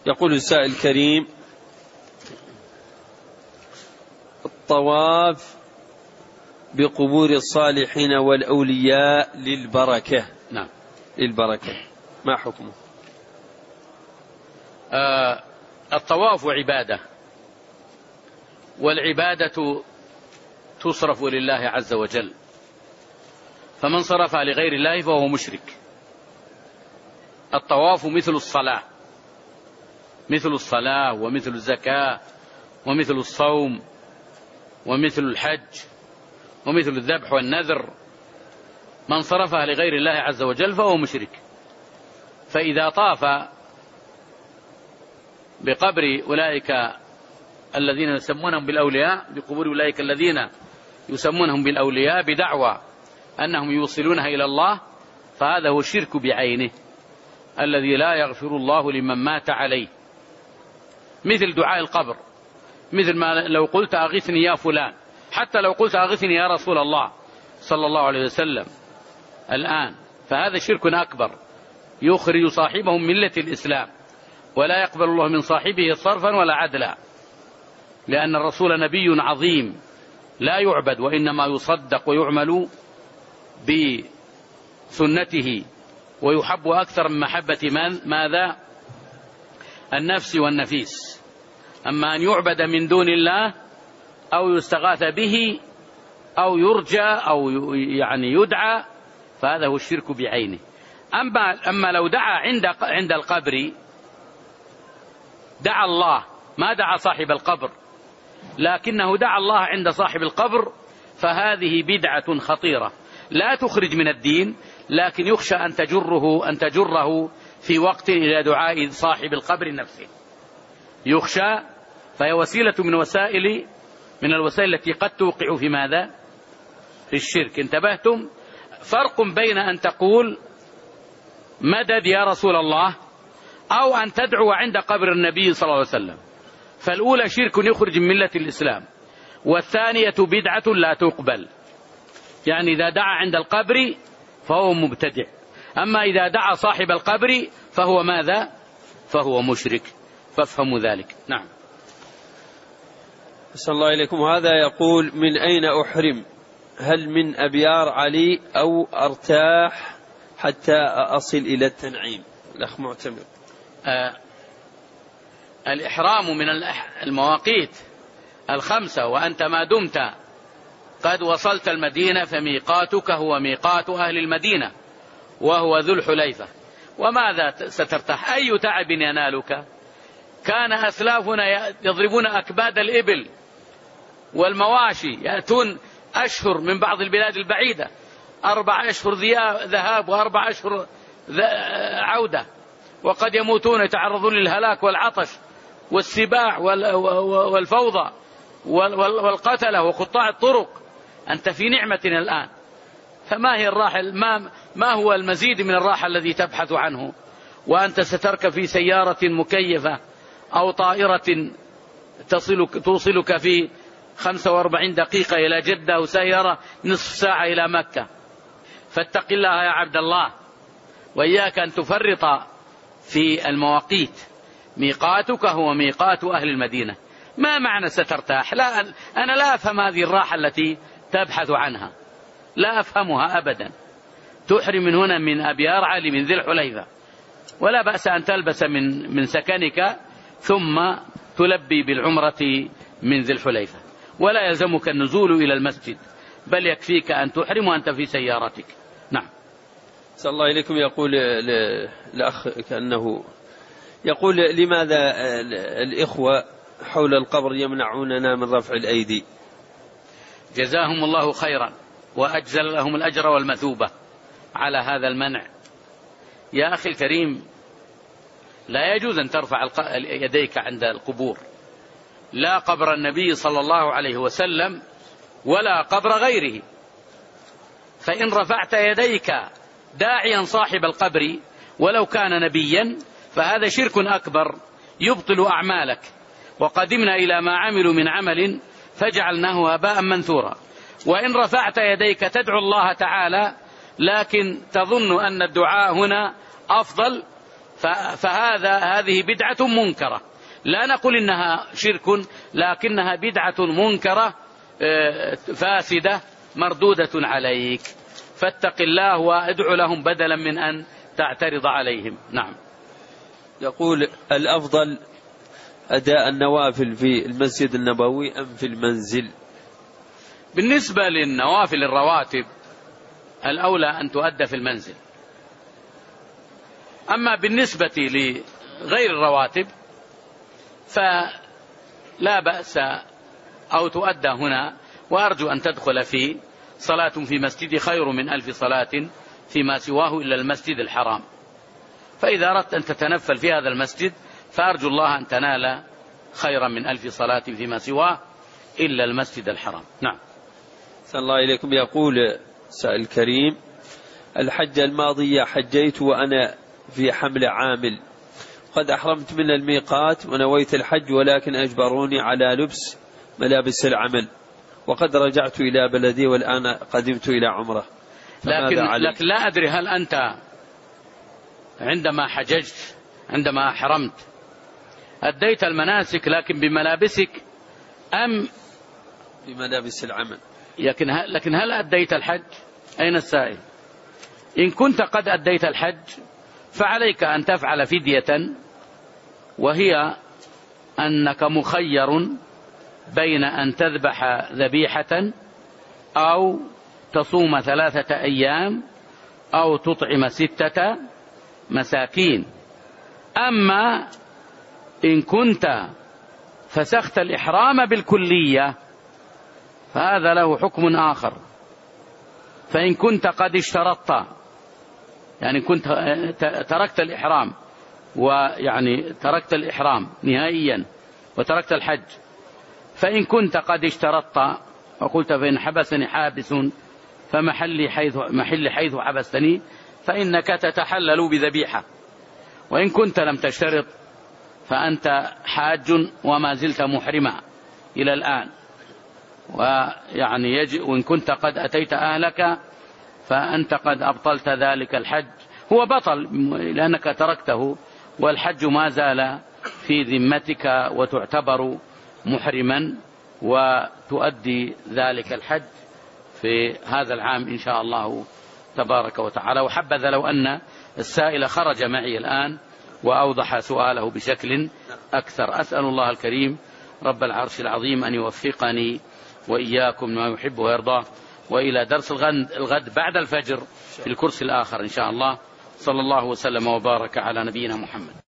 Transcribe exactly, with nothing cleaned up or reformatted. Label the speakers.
Speaker 1: يقول السائل الكريم: الطواف بقبور الصالحين والأولياء للبركة.
Speaker 2: نعم.
Speaker 1: للبركة، ما حكمه؟
Speaker 2: آه الطواف عبادة، والعبادة تصرف لله عز وجل، فمن صرفها لغير الله فهو مشرك. الطواف مثل الصلاة، مثل الصلاة ومثل الزكاة ومثل الصوم ومثل الحج ومثل الذبح والنذر، من صرفها لغير الله عز وجل فهو مشرك. فإذا طاف بقبر أولئك الذين يسمونهم بالأولياء، بقبور أولئك الذين يسمونهم بالأولياء بدعوى أنهم يوصلونها إلى الله، فهذا هو الشرك بعينه الذي لا يغفر الله لمن مات عليه. مثل دعاء القبر، مثل ما لو قلت أغثني يا فلان، حتى لو قلت أغثني يا رسول الله صلى الله عليه وسلم الآن، فهذا شرك أكبر يخرج صاحبه من ملة الإسلام، ولا يقبل الله من صاحبه صرفا ولا عدلا، لأن الرسول نبي عظيم لا يعبد، وإنما يصدق ويعمل بسنته، ويحب أكثر من محبة من ماذا؟ النفس والنفيس. أما أن يعبد من دون الله أو يستغاث به أو يرجى أو يعني يدعى، فهذا هو الشرك بعينه. أما, أما لو دعا عند عند القبر، دعا الله، ما دعا صاحب القبر، لكنه دعا الله عند صاحب القبر، فهذه بدعة خطيرة لا تخرج من الدين، لكن يخشى أن تجره أن تجره في وقت إلى دعاء صاحب القبر نفسه، يخشى، فهي وسيلة من وسائل من الوسائل التي قد توقع في ماذا؟ في الشرك. انتبهتم؟ فرق بين أن تقول مدد يا رسول الله أو أن تدعو عند قبر النبي صلى الله عليه وسلم، فالأولى شرك يخرج من ملة الإسلام، والثانية بدعة لا تقبل. يعني إذا دعا عند القبر فهو مبتدع، أما إذا دعا صاحب القبر فهو ماذا؟ فهو مشرك، فافهموا ذلك. نعم.
Speaker 1: أسأل الله إليكم. هذا يقول: من أين أحرم؟ هل من أبيار علي أو أرتاح حتى أصل إلى التنعيم؟ الأخ معتمر.
Speaker 2: آه الإحرام من المواقيت الخمسة، وأنت ما دمت قد وصلت المدينة فميقاتك هو ميقات أهل المدينة، وهو ذو الحليفة. وماذا سترتاح؟ أي تعب ينالك؟ كان أسلافنا يضربون أكباد الإبل والمواشي، يأتون أشهر من بعض البلاد البعيدة، أربع أشهر ذهاب وأربع أشهر عودة، وقد يموتون يتعرضون للهلاك والعطش والسباع والفوضى والقتلة وقطاع الطرق. أنت في نعمة الآن، فما هي الراحة؟ ما, ما هو المزيد من الراحة الذي تبحث عنه؟ وأنت ستركب في سيارة مكيفة أو طائرة تصلك, توصلك في خمسة وأربعين دقيقة إلى جدة، وسيارة نصف ساعة إلى مكة. فاتق الله يا عبد الله، وإياك أن تفرط في المواقيت. ميقاتك هو ميقات أهل المدينة. ما معنى سترتاح؟ لا، أنا لا أفهم هذه الراحة التي تبحث عنها، لا أفهمها أبدا. تحرم من هنا من أبيار علي من ذي الحليفة، ولا بأس أن تلبس من من سكنك ثم تلبي بالعمرة من ذي الحليفة، ولا يلزمك النزول إلى المسجد، بل يكفيك أن تحرم وأنت في سيارتك. نعم.
Speaker 1: صلى الله إليكم. يقول الأخ كأنه يقول: لماذا الإخوة حول القبر يمنعوننا من رفع الأيدي؟
Speaker 2: جزاهم الله خيرا وأجزل لهم الأجر والمثوبة على هذا المنع. يا أخي الكريم، لا يجوز أن ترفع يديك عند القبور، لا قبر النبي صلى الله عليه وسلم ولا قبر غيره. فإن رفعت يديك داعيا صاحب القبر ولو كان نبيا فهذا شرك أكبر يبطل أعمالك. وقدمنا إلى ما عملوا من عمل فجعلناه هباء منثورا. وإن رفعت يديك تدعو الله تعالى لكن تظن أن الدعاء هنا أفضل، فهذا هذه بدعة منكرة، لا نقول إنها شرك، لكنها بدعة منكرة فاسدة مردودة عليك، فاتق الله وادع لهم بدلا من أن تعترض عليهم. نعم.
Speaker 1: يقول الأفضل أداء النوافل في المسجد النبوي أم في المنزل؟
Speaker 2: بالنسبة للنوافل الرواتب الأولى أن تؤدى في المنزل، أما بالنسبة لغير الرواتب فلا بأس أو تؤدى هنا، وأرجو أن تدخل في صلاة في مسجدي خير من ألف صلاة فيما سواه إلا المسجد الحرام، فإذا أردت أن تتنفل في هذا المسجد فأرجو الله أن تنال خيرا من ألف صلاة فيما سواه إلا المسجد الحرام. نعم.
Speaker 1: صلى الله إليكم. يقول سائل الكريم: الحجة الماضية حجيت وأنا في حمل عامل، قد أحرمت من الميقات ونويت الحج، ولكن أجبروني على لبس ملابس العمل، وقد رجعت إلى بلدي والآن قدمت إلى عمره،
Speaker 2: لكن, لكن لا أدري هل أنت عندما حججت عندما أحرمت أديت المناسك لكن بملابسك أم
Speaker 1: بملابس العمل؟
Speaker 2: لكن هل, لكن هل أديت الحج؟ أين السائل؟ إن كنت قد أديت الحج فعليك أن تفعل فدية، وهي أنك مخير بين أن تذبح ذبيحة أو تصوم ثلاثة أيام أو تطعم ستة مساكين. أما إن كنت فسخت الإحرام بالكلية فهذا له حكم آخر. فإن كنت قد اشترطت، يعني كنت تركت الإحرام ويعني تركت الإحرام نهائيا وتركت الحج، فإن كنت قد اشترطت وقلت فإن حبسني حابس فمحلي حيث محل حيث حبستني، فإنك تتحلل بذبيحة. وإن كنت لم تشترط فأنت حاج وما زلت محرما إلى الآن، ويعني يجب وإن كنت قد أتيت أهلك فأنت قد أبطلت ذلك الحج، هو بطل لأنك تركته، والحج ما زال في ذمتك وتعتبر محرما وتؤدي ذلك الحج في هذا العام إن شاء الله تبارك وتعالى. وحبذا لو أن السائل خرج معي الآن وأوضح سؤاله بشكل أكثر. أسأل الله الكريم رب العرش العظيم أن يوفقني وإياكم ما يحب ويرضاه، وإلى درس الغد, الغد بعد الفجر في الكرسي الآخر إن شاء الله. صلى الله وسلم وبارك على نبينا محمد.